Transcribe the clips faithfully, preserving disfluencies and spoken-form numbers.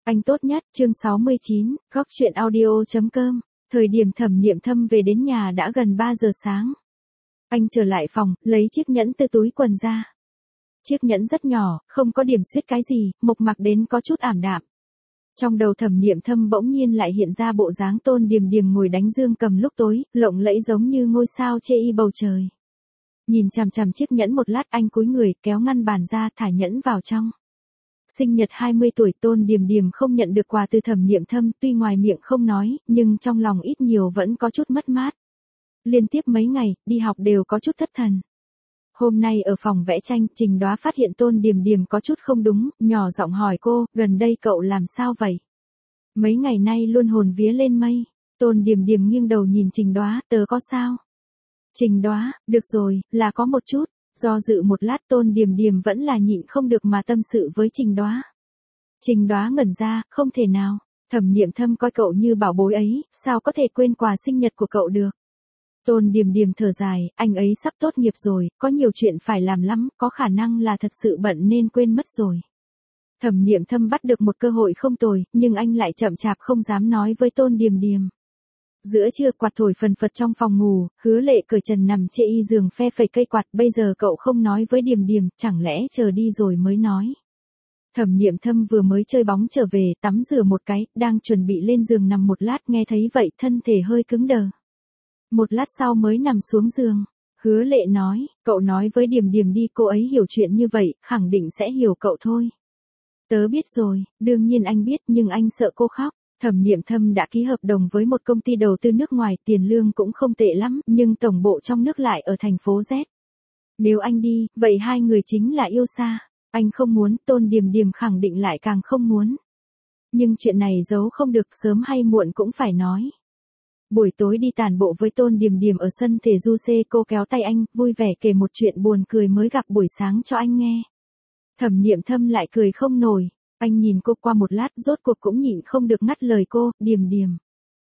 Anh tốt nhất, chương sáu mươi chín, góc chuyện audio chấm com. Thời điểm Thẩm Niệm Thâm về đến nhà đã gần ba giờ sáng. Anh trở lại phòng, lấy chiếc nhẫn từ túi quần ra. Chiếc nhẫn rất nhỏ, không có điểm xuyết cái gì, mộc mạc đến có chút ảm đạm. Trong đầu Thẩm Niệm Thâm bỗng nhiên lại hiện ra bộ dáng Tôn Điềm Điềm ngồi đánh dương cầm lúc tối, lộng lẫy giống như ngôi sao chê y bầu trời. Nhìn chằm chằm chiếc nhẫn một lát, anh cúi người, kéo ngăn bàn ra, thả nhẫn vào trong. Sinh nhật hai mươi tuổi Tôn Điềm Điềm không nhận được quà từ Thẩm Niệm Thâm, tuy ngoài miệng không nói, nhưng trong lòng ít nhiều vẫn có chút mất mát. Liên tiếp mấy ngày, đi học đều có chút thất thần. Hôm nay ở phòng vẽ tranh, Trình Đoá phát hiện Tôn Điềm Điềm có chút không đúng, nhỏ giọng hỏi cô, gần đây cậu làm sao vậy? Mấy ngày nay luôn hồn vía lên mây. Tôn Điềm Điềm nghiêng đầu nhìn Trình Đoá, tớ có sao? Trình Đoá, được rồi, là có một chút. Do dự một lát Tôn Điềm Điềm vẫn là nhịn không được mà tâm sự với Trình Đoá. Trình Đoá ngẩn ra, không thể nào. Thẩm Niệm Thâm coi cậu như bảo bối ấy, sao có thể quên quà sinh nhật của cậu được? Tôn Điềm Điềm thở dài, anh ấy sắp tốt nghiệp rồi, có nhiều chuyện phải làm lắm, có khả năng là thật sự bận nên quên mất rồi. Thẩm Niệm Thâm bắt được một cơ hội không tồi, nhưng anh lại chậm chạp không dám nói với Tôn Điềm Điềm. Giữa trưa quạt thổi phần phật trong phòng ngủ, Hứa Lệ cởi trần nằm chê y giường phe phẩy cây quạt, bây giờ cậu không nói với Điềm Điềm, chẳng lẽ chờ đi rồi mới nói. Thẩm Niệm Thâm vừa mới chơi bóng trở về, tắm rửa một cái, đang chuẩn bị lên giường nằm một lát, nghe thấy vậy thân thể hơi cứng đờ. Một lát sau mới nằm xuống giường. Hứa Lệ nói, cậu nói với Điềm Điềm đi, cô ấy hiểu chuyện như vậy, khẳng định sẽ hiểu cậu thôi. Tớ biết rồi, đương nhiên anh biết, nhưng anh sợ cô khóc. Thẩm Niệm Thâm đã ký hợp đồng với một công ty đầu tư nước ngoài, tiền lương cũng không tệ lắm, nhưng tổng bộ trong nước lại ở thành phố Z. Nếu anh đi, vậy hai người chính là yêu xa. Anh không muốn, Tôn Điềm Điềm khẳng định lại càng không muốn. Nhưng chuyện này giấu không được, sớm hay muộn cũng phải nói. Buổi tối đi tản bộ với Tôn Điềm Điềm ở sân thể du xê, cô kéo tay anh, vui vẻ kể một chuyện buồn cười mới gặp buổi sáng cho anh nghe. Thẩm Niệm Thâm lại cười không nổi. Anh nhìn cô qua một lát, rốt cuộc cũng nhịn không được ngắt lời cô, Điềm Điềm.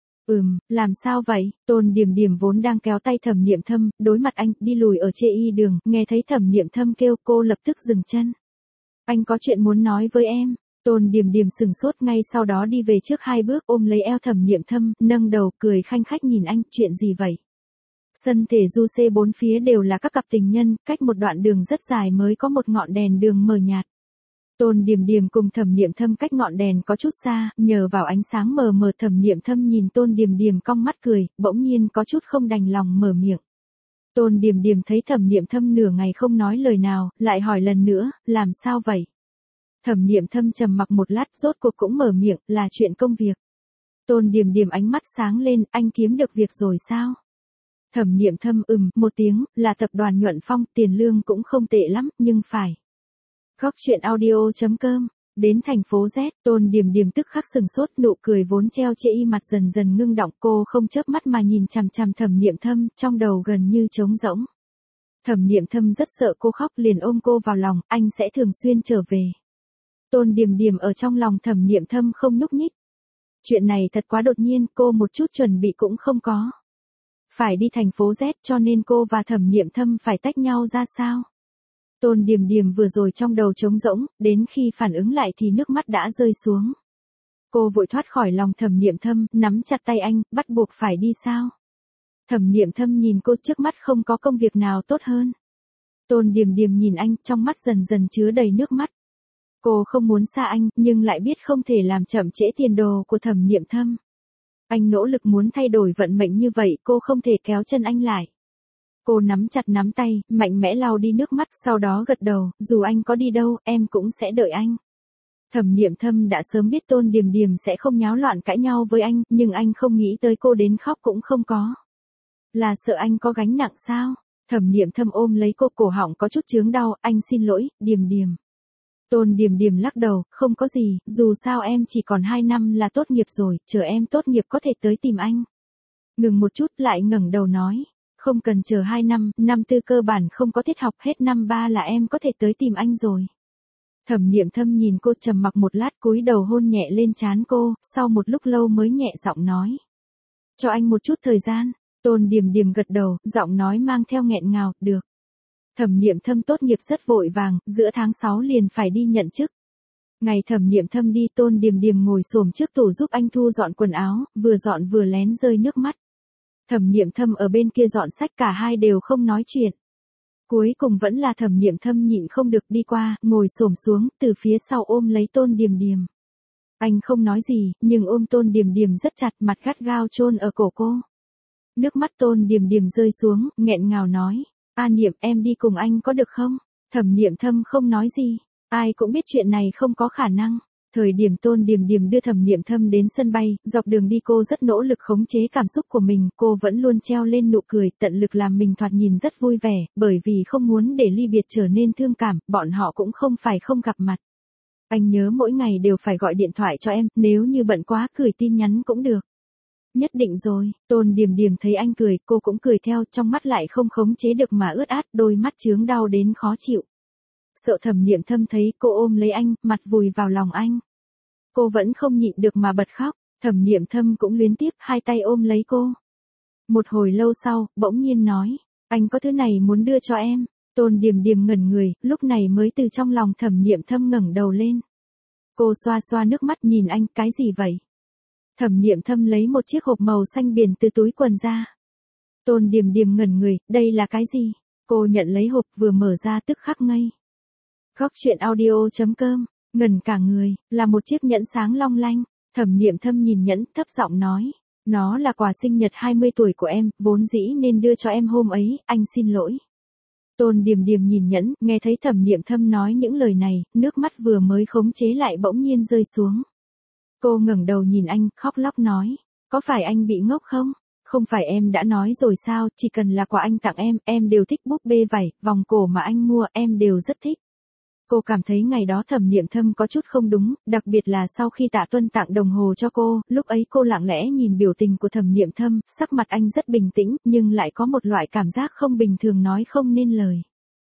Ừm, làm sao vậy? Tôn Điềm Điềm vốn đang kéo tay Thẩm Niệm Thâm, đối mặt anh, đi lùi ở chê y đường, nghe thấy Thẩm Niệm Thâm kêu, cô lập tức dừng chân. Anh có chuyện muốn nói với em. Tôn Điềm Điềm sừng sốt, ngay sau đó đi về trước hai bước, ôm lấy eo Thẩm Niệm Thâm, nâng đầu, cười khanh khách nhìn anh, chuyện gì vậy? Sân thể du xê bốn phía đều là các cặp tình nhân, cách một đoạn đường rất dài mới có một ngọn đèn đường mờ nhạt. Tôn Điềm Điềm cùng Thẩm Niệm Thâm cách ngọn đèn có chút xa, nhờ vào ánh sáng mờ mờ Thẩm Niệm Thâm nhìn Tôn Điềm Điềm cong mắt cười, bỗng nhiên có chút không đành lòng mở miệng. Tôn Điềm Điềm thấy Thẩm Niệm Thâm nửa ngày không nói lời nào, lại hỏi lần nữa, làm sao vậy? Thẩm Niệm Thâm trầm mặc một lát, rốt cuộc cũng mở miệng, là chuyện công việc. Tôn Điềm Điềm ánh mắt sáng lên, anh kiếm được việc rồi sao? Thẩm Niệm Thâm ừm, một tiếng, là tập đoàn Nhuận Phong, tiền lương cũng không tệ lắm, nhưng phải. Góc chuyện audio chấm com. Đến thành phố Z, Tôn Điềm Điềm tức khắc sừng sốt, nụ cười vốn treo chê y mặt dần dần ngưng đọng, cô không chớp mắt mà nhìn chằm chằm Thẩm Niệm Thâm, trong đầu gần như trống rỗng. Thẩm Niệm Thâm rất sợ cô khóc, liền ôm cô vào lòng, anh sẽ thường xuyên trở về. Tôn Điềm Điềm ở trong lòng Thẩm Niệm Thâm không nhúc nhích. Chuyện này thật quá đột nhiên, cô một chút chuẩn bị cũng không có. Phải đi thành phố Z cho nên cô và Thẩm Niệm Thâm phải tách nhau ra sao? Tôn Điềm Điềm vừa rồi trong đầu trống rỗng, đến khi phản ứng lại thì nước mắt đã rơi xuống. Cô vội thoát khỏi lòng Thẩm Niệm Thâm, nắm chặt tay anh, bắt buộc phải đi sao? Thẩm Niệm Thâm nhìn cô, trước mắt không có công việc nào tốt hơn. Tôn Điềm Điềm nhìn anh, trong mắt dần dần chứa đầy nước mắt. Cô không muốn xa anh, nhưng lại biết không thể làm chậm trễ tiền đồ của Thẩm Niệm Thâm. Anh nỗ lực muốn thay đổi vận mệnh như vậy, cô không thể kéo chân anh lại. Cô nắm chặt nắm tay, mạnh mẽ lau đi nước mắt, sau đó gật đầu, dù anh có đi đâu, em cũng sẽ đợi anh. Thẩm Niệm Thâm đã sớm biết Tôn Điềm Điềm sẽ không nháo loạn cãi nhau với anh, nhưng anh không nghĩ tới cô đến khóc cũng không có. Là sợ anh có gánh nặng sao? Thẩm Niệm Thâm ôm lấy cô, cổ họng có chút chướng đau, anh xin lỗi, Điềm Điềm. Tôn Điềm Điềm lắc đầu, không có gì, dù sao em chỉ còn hai năm là tốt nghiệp rồi, chờ em tốt nghiệp có thể tới tìm anh. Ngừng một chút lại ngẩng đầu nói, không cần chờ hai năm, năm tư cơ bản không có tiết học, hết năm ba là em có thể tới tìm anh rồi. Thẩm Niệm Thâm nhìn cô trầm mặc một lát, cúi đầu hôn nhẹ lên trán cô, sau một lúc lâu mới nhẹ giọng nói. Cho anh một chút thời gian. Tôn Điềm Điềm gật đầu, giọng nói mang theo nghẹn ngào, được. Thẩm Niệm Thâm tốt nghiệp rất vội vàng, giữa tháng sáu liền phải đi nhận chức. Ngày Thẩm Niệm Thâm đi, Tôn Điềm Điềm ngồi xổm trước tủ giúp anh thu dọn quần áo, vừa dọn vừa lén rơi nước mắt. Thẩm Niệm Thâm ở bên kia dọn sách, cả hai đều không nói chuyện. Cuối cùng vẫn là Thẩm Niệm Thâm nhịn không được đi qua, ngồi xổm xuống, từ phía sau ôm lấy Tôn Điềm Điềm. Anh không nói gì, nhưng ôm Tôn Điềm Điềm rất chặt, mặt gắt gao chôn ở cổ cô. Nước mắt Tôn Điềm Điềm rơi xuống, nghẹn ngào nói, A Niệm, em đi cùng anh có được không? Thẩm Niệm Thâm không nói gì, ai cũng biết chuyện này không có khả năng. Thời điểm Tôn Điềm Điềm đưa Thẩm Niệm Thâm đến sân bay, dọc đường đi cô rất nỗ lực khống chế cảm xúc của mình, cô vẫn luôn treo lên nụ cười, tận lực làm mình thoạt nhìn rất vui vẻ, bởi vì không muốn để ly biệt trở nên thương cảm, bọn họ cũng không phải không gặp mặt. Anh nhớ mỗi ngày đều phải gọi điện thoại cho em, nếu như bận quá gửi tin nhắn cũng được. Nhất định rồi, Tôn Điềm Điềm thấy anh cười, cô cũng cười theo, trong mắt lại không khống chế được mà ướt át, đôi mắt chướng đau đến khó chịu. Sợ Thẩm Niệm Thâm thấy cô ôm lấy anh, mặt vùi vào lòng anh. Cô vẫn không nhịn được mà bật khóc, Thẩm Niệm Thâm cũng luyến tiếc, hai tay ôm lấy cô. Một hồi lâu sau, bỗng nhiên nói, anh có thứ này muốn đưa cho em. Tôn Điềm Điềm ngẩn người, lúc này mới từ trong lòng Thẩm Niệm Thâm ngẩng đầu lên. Cô xoa xoa nước mắt nhìn anh, cái gì vậy? Thẩm Niệm Thâm lấy một chiếc hộp màu xanh biển từ túi quần ra. Tôn Điềm Điềm ngẩn người, đây là cái gì? Cô nhận lấy hộp, vừa mở ra tức khắc ngây. Góc truyện audio chấm com, ngẩn cả người, là một chiếc nhẫn sáng long lanh. Thẩm Niệm Thâm nhìn nhẫn, thấp giọng nói, nó là quà sinh nhật hai mươi tuổi của em, vốn dĩ nên đưa cho em hôm ấy, anh xin lỗi. Tôn Điềm Điềm nhìn nhẫn, nghe thấy Thẩm Niệm Thâm nói những lời này, nước mắt vừa mới khống chế lại bỗng nhiên rơi xuống. Cô ngẩng đầu nhìn anh, khóc lóc nói, có phải anh bị ngốc không? Không phải em đã nói rồi sao, chỉ cần là quà anh tặng em, em đều thích búp bê vảy, vòng cổ mà anh mua, em đều rất thích. Cô cảm thấy ngày đó Thẩm Niệm Thâm có chút không đúng, đặc biệt là sau khi Tạ Tuân tặng đồng hồ cho cô, lúc ấy cô lặng lẽ nhìn biểu tình của Thẩm Niệm Thâm, sắc mặt anh rất bình tĩnh, nhưng lại có một loại cảm giác không bình thường nói không nên lời.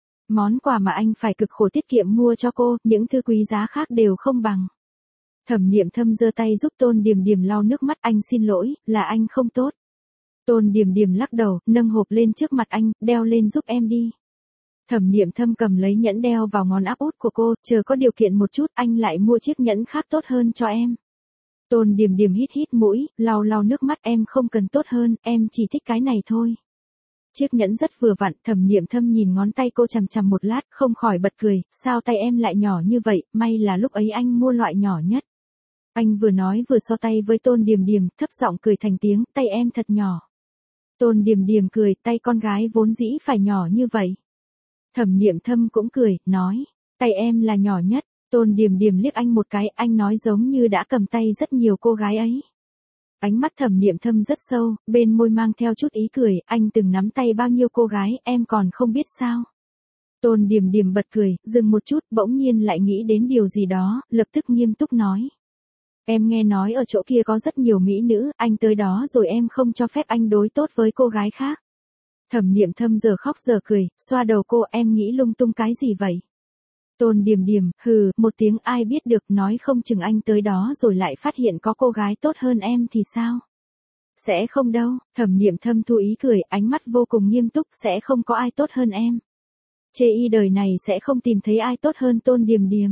Món quà mà anh phải cực khổ tiết kiệm mua cho cô, những thứ quý giá khác đều không bằng. Thẩm Niệm Thâm giơ tay giúp Tôn Điềm Điềm lau nước mắt, anh xin lỗi, là anh không tốt. Tôn Điềm Điềm lắc đầu, nâng hộp lên trước mặt anh, đeo lên giúp em đi. Thẩm Niệm Thâm cầm lấy nhẫn đeo vào ngón áp út của cô, chờ có điều kiện một chút, anh lại mua chiếc nhẫn khác tốt hơn cho em. Tôn Điềm Điềm hít hít mũi, lau lau nước mắt, em không cần tốt hơn, em chỉ thích cái này thôi. Chiếc nhẫn rất vừa vặn, Thẩm Niệm Thâm nhìn ngón tay cô chằm chằm một lát, không khỏi bật cười, sao tay em lại nhỏ như vậy, may là lúc ấy anh mua loại nhỏ nhất. Anh vừa nói vừa so tay với Tôn Điềm Điềm, thấp giọng cười thành tiếng, tay em thật nhỏ. Tôn Điềm Điềm cười, tay con gái vốn dĩ phải nhỏ như vậy. Thẩm Niệm Thâm cũng cười, nói, tay em là nhỏ nhất. Tôn Điềm Điềm liếc anh một cái, anh nói giống như đã cầm tay rất nhiều cô gái ấy. Ánh mắt Thẩm Niệm Thâm rất sâu, bên môi mang theo chút ý cười, anh từng nắm tay bao nhiêu cô gái, em còn không biết sao. Tôn Điềm Điềm bật cười, dừng một chút, bỗng nhiên lại nghĩ đến điều gì đó, lập tức nghiêm túc nói. Em nghe nói ở chỗ kia có rất nhiều mỹ nữ, anh tới đó rồi em không cho phép anh đối tốt với cô gái khác. Thẩm Niệm Thâm giờ khóc giờ cười, xoa đầu cô, em nghĩ lung tung cái gì vậy? Tôn Điềm Điềm, hừ, một tiếng ai biết được, nói không chừng anh tới đó rồi lại phát hiện có cô gái tốt hơn em thì sao? Sẽ không đâu, Thẩm Niệm Thâm thu ý cười, ánh mắt vô cùng nghiêm túc, sẽ không có ai tốt hơn em. Chê y đời này sẽ không tìm thấy ai tốt hơn Tôn Điềm Điềm.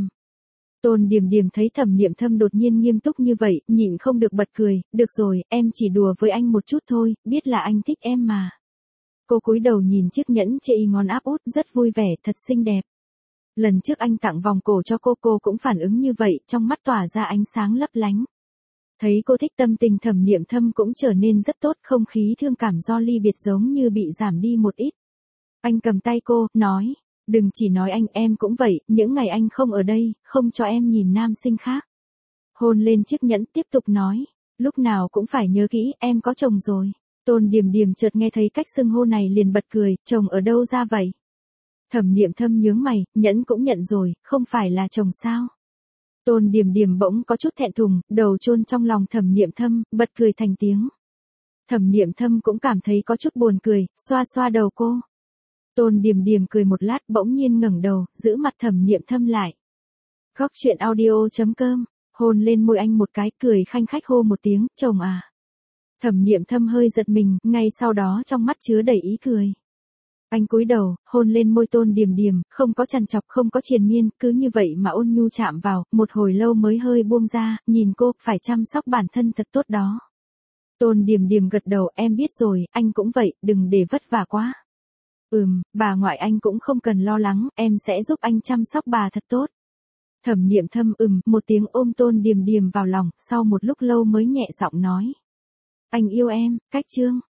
Tôn Điềm Điềm thấy Thẩm Niệm Thâm đột nhiên nghiêm túc như vậy, nhịn không được bật cười, được rồi, em chỉ đùa với anh một chút thôi, biết là anh thích em mà. Cô cúi đầu nhìn chiếc nhẫn chê y ngón áp út, rất vui vẻ, thật xinh đẹp. Lần trước anh tặng vòng cổ cho cô, cô cũng phản ứng như vậy, trong mắt tỏa ra ánh sáng lấp lánh. Thấy cô thích, tâm tình Thẩm Niệm Thâm cũng trở nên rất tốt, không khí thương cảm do ly biệt giống như bị giảm đi một ít. Anh cầm tay cô, nói, đừng chỉ nói anh, em cũng vậy, những ngày anh không ở đây, không cho em nhìn nam sinh khác. Hôn lên chiếc nhẫn, tiếp tục nói, lúc nào cũng phải nhớ kỹ, em có chồng rồi. Tôn Điềm Điềm chợt nghe thấy cách xưng hô này liền bật cười, chồng ở đâu ra vậy? Thẩm Niệm Thâm nhướng mày, nhẫn cũng nhận rồi, không phải là chồng sao? Tôn Điềm Điềm bỗng có chút thẹn thùng, đầu chôn trong lòng Thẩm Niệm Thâm, bật cười thành tiếng. Thẩm Niệm Thâm cũng cảm thấy có chút buồn cười, xoa xoa đầu cô. Tôn Điềm Điềm cười một lát, bỗng nhiên ngẩng đầu, giữ mặt Thẩm Niệm Thâm lại. Góc truyện audio chấm com, hôn lên môi anh một cái, cười khanh khách hô một tiếng, chồng à. Thẩm Niệm Thâm hơi giật mình, ngay sau đó trong mắt chứa đầy ý cười. Anh cúi đầu, hôn lên môi Tôn Điềm Điềm, không có trằn trọc, không có triền miên, cứ như vậy mà ôn nhu chạm vào, một hồi lâu mới hơi buông ra, nhìn cô, phải chăm sóc bản thân thật tốt đó. Tôn Điềm Điềm gật đầu, em biết rồi, anh cũng vậy, đừng để vất vả quá. Ừm, bà ngoại anh cũng không cần lo lắng, em sẽ giúp anh chăm sóc bà thật tốt. Thẩm Niệm Thâm ừm, một tiếng ôm Tôn Điềm Điềm vào lòng, sau một lúc lâu mới nhẹ giọng nói. Anh yêu em, Cách Trương.